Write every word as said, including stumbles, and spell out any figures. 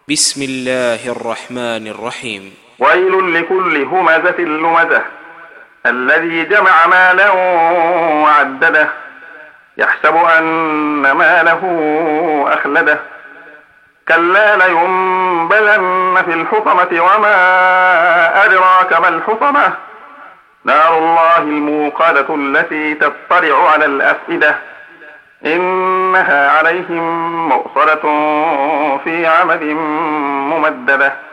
بسم الله الرحمن الرحيم. ويل لكل همزة لمزة الذي جمع مالا وعدده يحسب أن ماله أخلده كلا لينبذن في الحطمة وما أدراك ما الحطمة نار الله الموقدة التي تطلع على الأفئدة إنها عليهم مؤصدة في عمد ممددة.